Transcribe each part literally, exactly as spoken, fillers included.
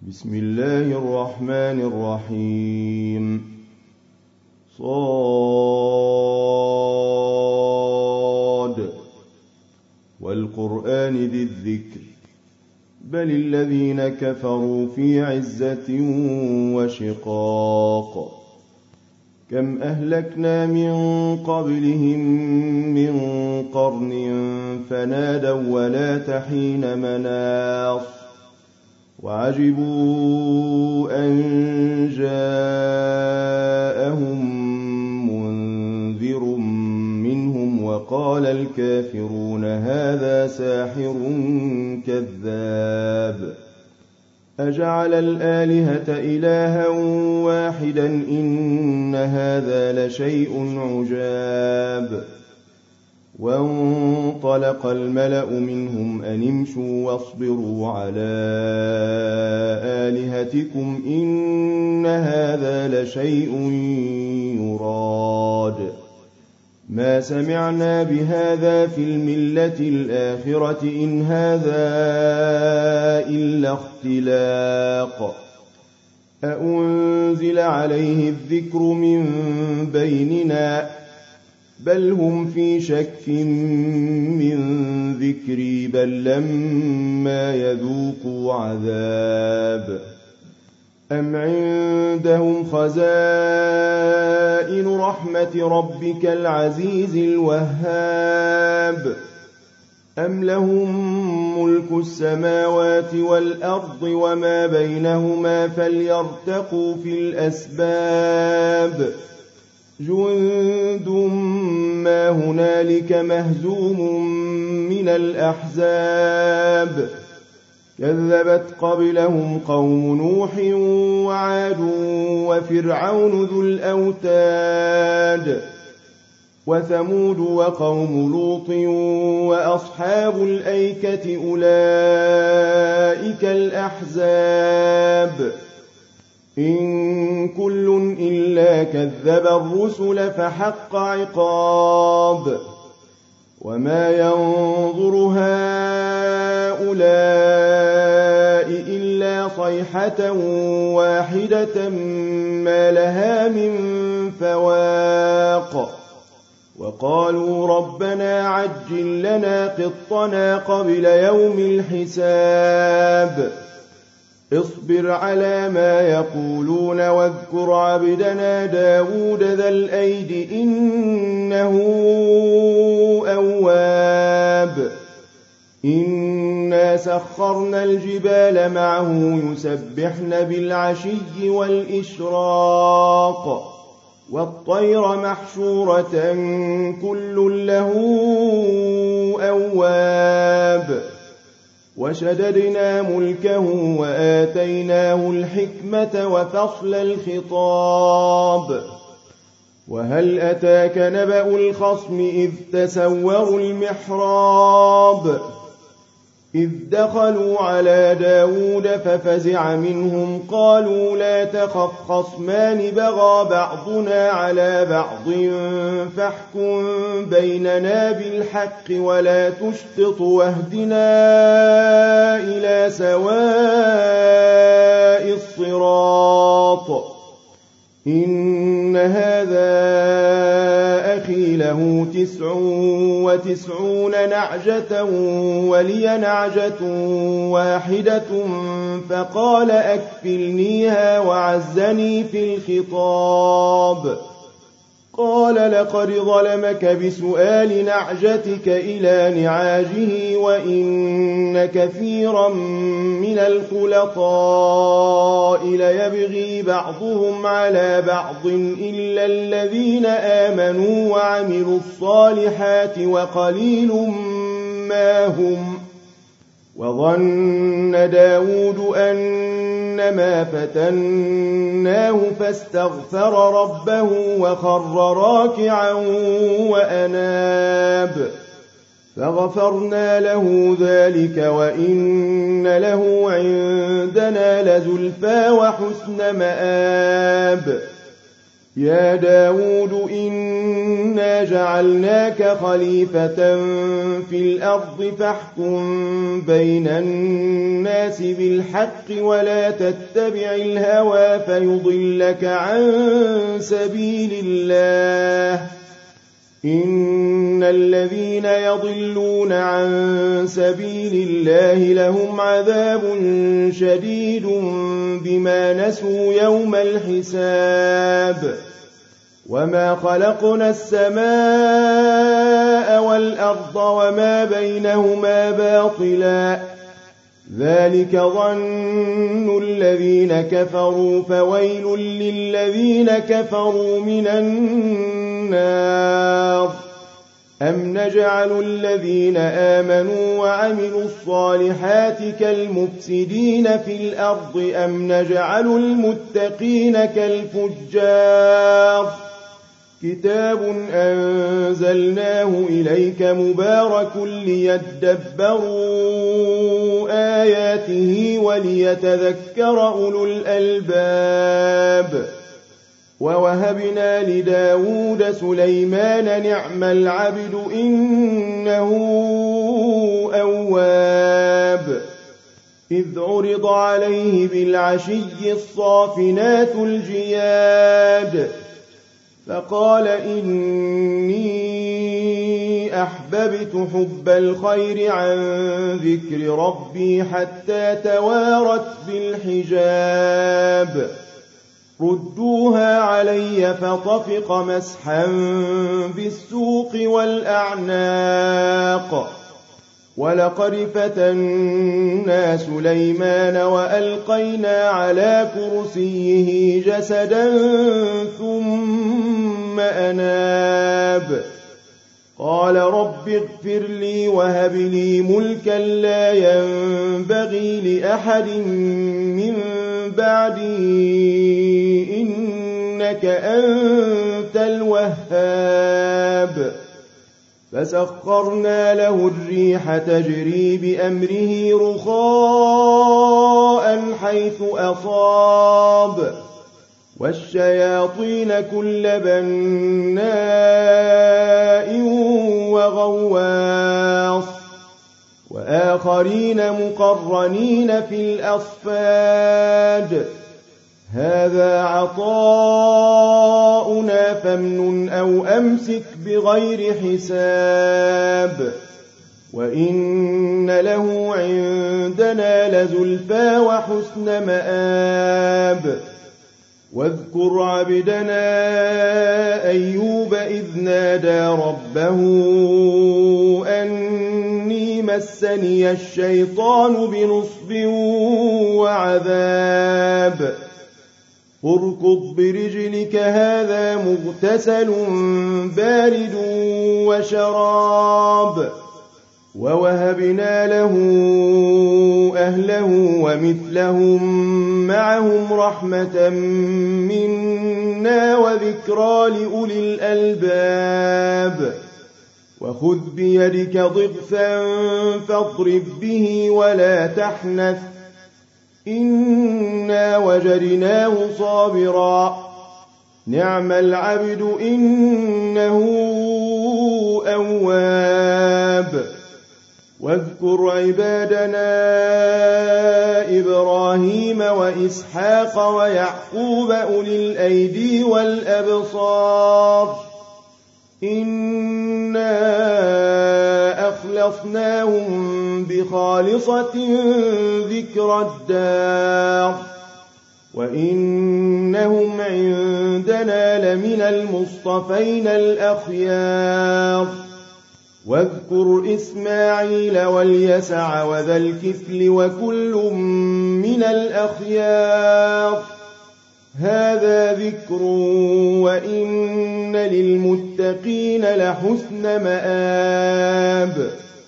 بسم الله الرحمن الرحيم. صاد والقرآن ذي الذكر بل الذين كفروا في عزة وشقاق كم أهلكنا من قبلهم من قرن فنادوا ولا تحين مناص وعجبوا أن جاءهم منذر منهم وقال الكافرون هذا ساحر كذاب أجعل الآلهة إلها واحدا إن هذا لشيء عجاب وانطلق الملأ منهم أن امشوا واصبروا على آلهتكم إن هذا لشيء يراد ما سمعنا بهذا في الملة الآخرة إن هذا إلا اختلاق أأنزل عليه الذكر من بيننا بل هم في شك من ذكري بل لما يذوقوا عذاب أم عندهم خزائن رحمة ربك العزيز الوهاب أم لهم ملك السماوات والأرض وما بينهما فليرتقوا في الأسباب جند ما هنالك مهزوم من الأحزاب كذبت قبلهم قوم نوح وعاد وفرعون ذو الأوتاد وثمود وقوم لوط وأصحاب الأيكة أولئك الأحزاب إن كل إلا كذب الرسل فحق عقاب وما ينظر هؤلاء إلا صيحة واحدة ما لها من فواق وقالوا ربنا عجل لنا قطنا قبل يوم الحساب اصبر على ما يقولون واذكر عبدنا داود ذا الأيد إنه أواب إنا سخرنا الجبال معه يسبحن بالعشي والإشراق والطير محشورة كل له أواب وشددنا ملكه وآتيناه الحكمة وفصل الخطاب وهل أتاك نبأ الخصم إذ تسوروا المحراب إذ دخلوا على داود ففزع منهم قالوا لا تخف خصمان بغى بعضنا على بعض فاحكم بيننا بالحق ولا تشطط واهدنا إلى سواء الصراط إن هذا أخي له تسع وتسعون نعجة ولي نعجة واحدة فقال أكفلنيها وعزني في الخطاب قال لقد ظلمك بسؤال نعجتك إلى نعاجه وإن كثيرا من الخلطاء ليبغي بعضهم على بعض إلا الذين آمنوا وعملوا الصالحات وقليل ما هم وظن داود أنما فتناه فاستغفر ربه وخر راكعا وأناب فغفرنا له ذلك وإن له عندنا لزلفى وحسن مآب يا داود إن إنا جعلناك خليفة في الأرض فاحكم بين الناس بالحق ولا تتبع الهوى فيضلك عن سبيل الله إن الذين يضلون عن سبيل الله لهم عذاب شديد بما نسوا يوم الحساب وما خلقنا السماء والأرض وما بينهما باطلا ذلك ظن الذين كفروا فويل للذين كفروا من النار أم نجعل الذين آمنوا وعملوا الصالحات كالمفسدين في الأرض أم نجعل المتقين كالفجار كتاب أنزلناه إليك مبارك ليدبروا آياته وليتذكر أولو الألباب ووهبنا لداود سليمان نعم العبد إنه أواب إذ عرض عليه بالعشي الصافنات الجياد فقال إني أحببت حب الخير عن ذكر ربي حتى توارت بالحجاب ردوها علي فطفق مسحا بالسوق والأعناق ولقد فتنا سليمان وألقينا على كرسيه جسدا ثم أناب قال رب اغفر لي وهب لي ملكا لا ينبغي لأحد من بعدي إنك أنت الوهاب فسخرنا له الريح تجري بأمره رخاء حيث أصاب والشياطين كل بناء وغواص وآخرين مقرنين في الأصفاد هذا عطاؤنا فامنن أو أمسك بغير حساب وإن له عندنا لزلفى وحسن مآب واذكر عبدنا أيوب إذ نادى ربه أني مسني الشيطان بنصب وعذاب اركض برجلك هذا مغتسل بارد وشراب ووهبنا له أهله ومثلهم معهم رحمة منا وذكرى لأولي الألباب وخذ بيدك ضغثا فاضرب به ولا تحنث إنا وجدناه صابرا نعم العبد إنه أواب واذكر عبادنا إبراهيم وإسحاق ويعقوب أولي الأيدي والأبصار إنا أخلصناهم بخالصة ذكر الدار وإنهم عندنا لمن المصطفين الأخيار واذكر إسماعيل واليسع وذا الكفل وكل من الأخيار هذا ذكر وإن للمتقين لحسن مآب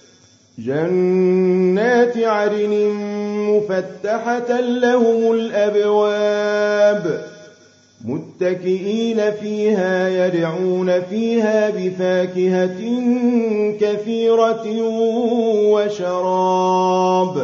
جنات عدن مفتحة لهم الأبواب متكئين فيها يدعون فيها بفاكهة كثيرة وشراب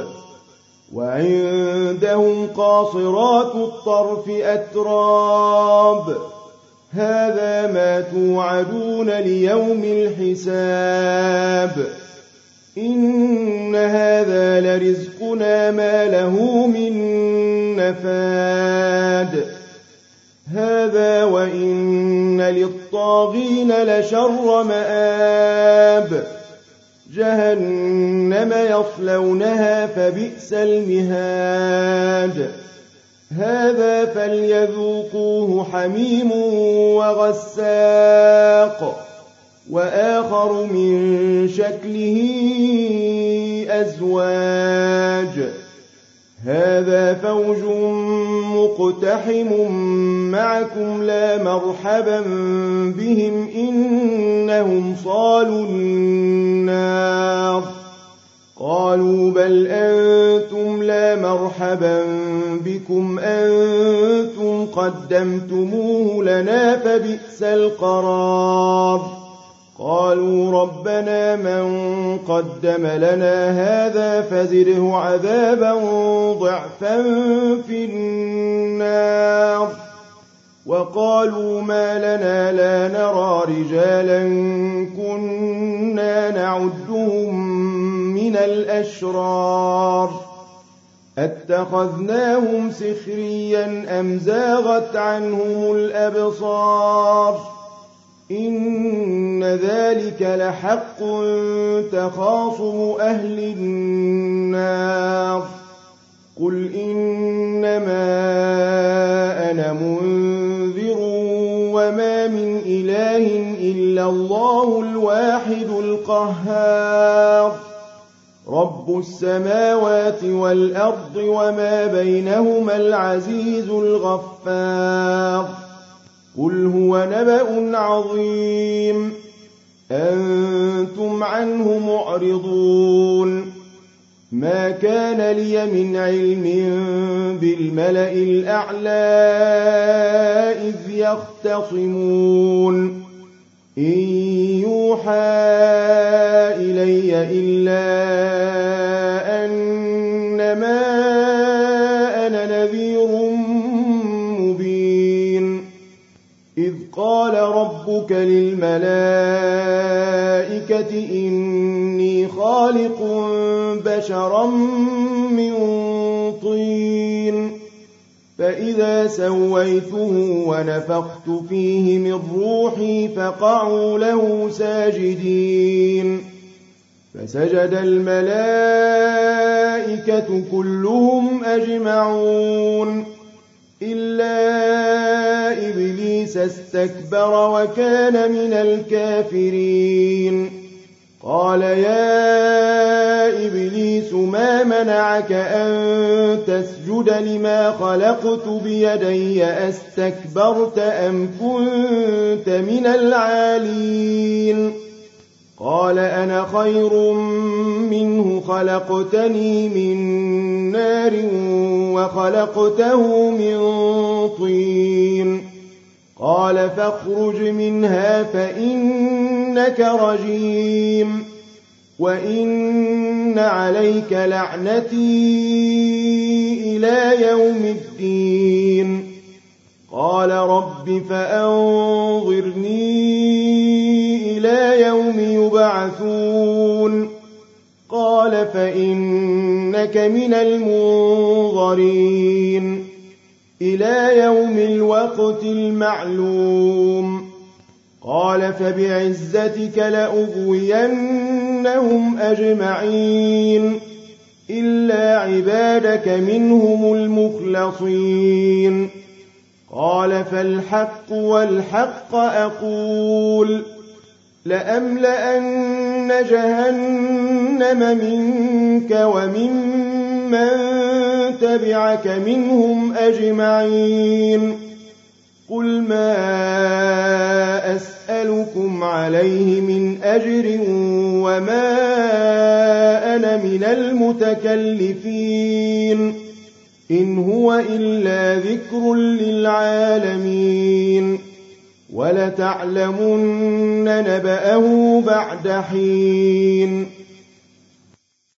وعندهم قاصرات الطرف أتراب هذا ما توعدون ليوم الحساب إن هذا لرزقنا ما له من نفاد هذا وإن للطاغين لشر مآب جهنم يصلونها فبئس المهاد هذا فليذوقوه حميم وغساق وآخر من شكله أزواج هذا فوج مقتحم معكم لا مرحبا بهم إنهم صالوا النار قالوا بل أنتم لا مرحبا بكم أنتم قدمتموه لنا فبئس القرار قالوا ربنا من قدم لنا هذا فزده عذابا ضعفا في النار وقالوا ما لنا لا نرى رجالا كنا نعدهم من الأشرار أتخذناهم سخريا أم زاغت عنهم الأبصار إن ذلك لحق تخاصم أهل النار قل إنما أنا منذر وما من إله إلا الله الواحد القهار رب السماوات والأرض وما بينهما العزيز الغفار قل هو نبأ عظيم أنتم عنه معرضون ما كان لي من علم بالملأ الأعلى إذ يختصمون إن يوحى إلي إلا أنما أنا نذير مبين إذ قال ربك للملائكة إني خالق بشرا من طين فإذا سويته ونفخت فيه من روحي فقعوا له ساجدين فسجد الملائكة كلهم أجمعون إلا إبليس استكبر وكان من الكافرين قال يا إبليس ما منعك أن تسجد لما خلقت بيدي أستكبرت أم كنت من العالين قال أنا خير منه خلقتني من نار وخلقته من طين قال فاخرج منها فإنك رجيم وإن عليك لعنتي إلى يوم الدين قال رب فأنظرني إلى يوم يبعثون قال فإنك من المنظرين إلى يوم الوقت المعلوم قال فبعزتك لأغوينهم أجمعين إلا عبادك منهم المخلصين قال فالحق والحق أقول لأملأن جهنم منك وممن تبعك منهم أجمعين قل ما أسألكم عليه من أجر وما أنا من المتكلفين إن هو إلا ذكر للعالمين ولتعلمن نبأه بعد حين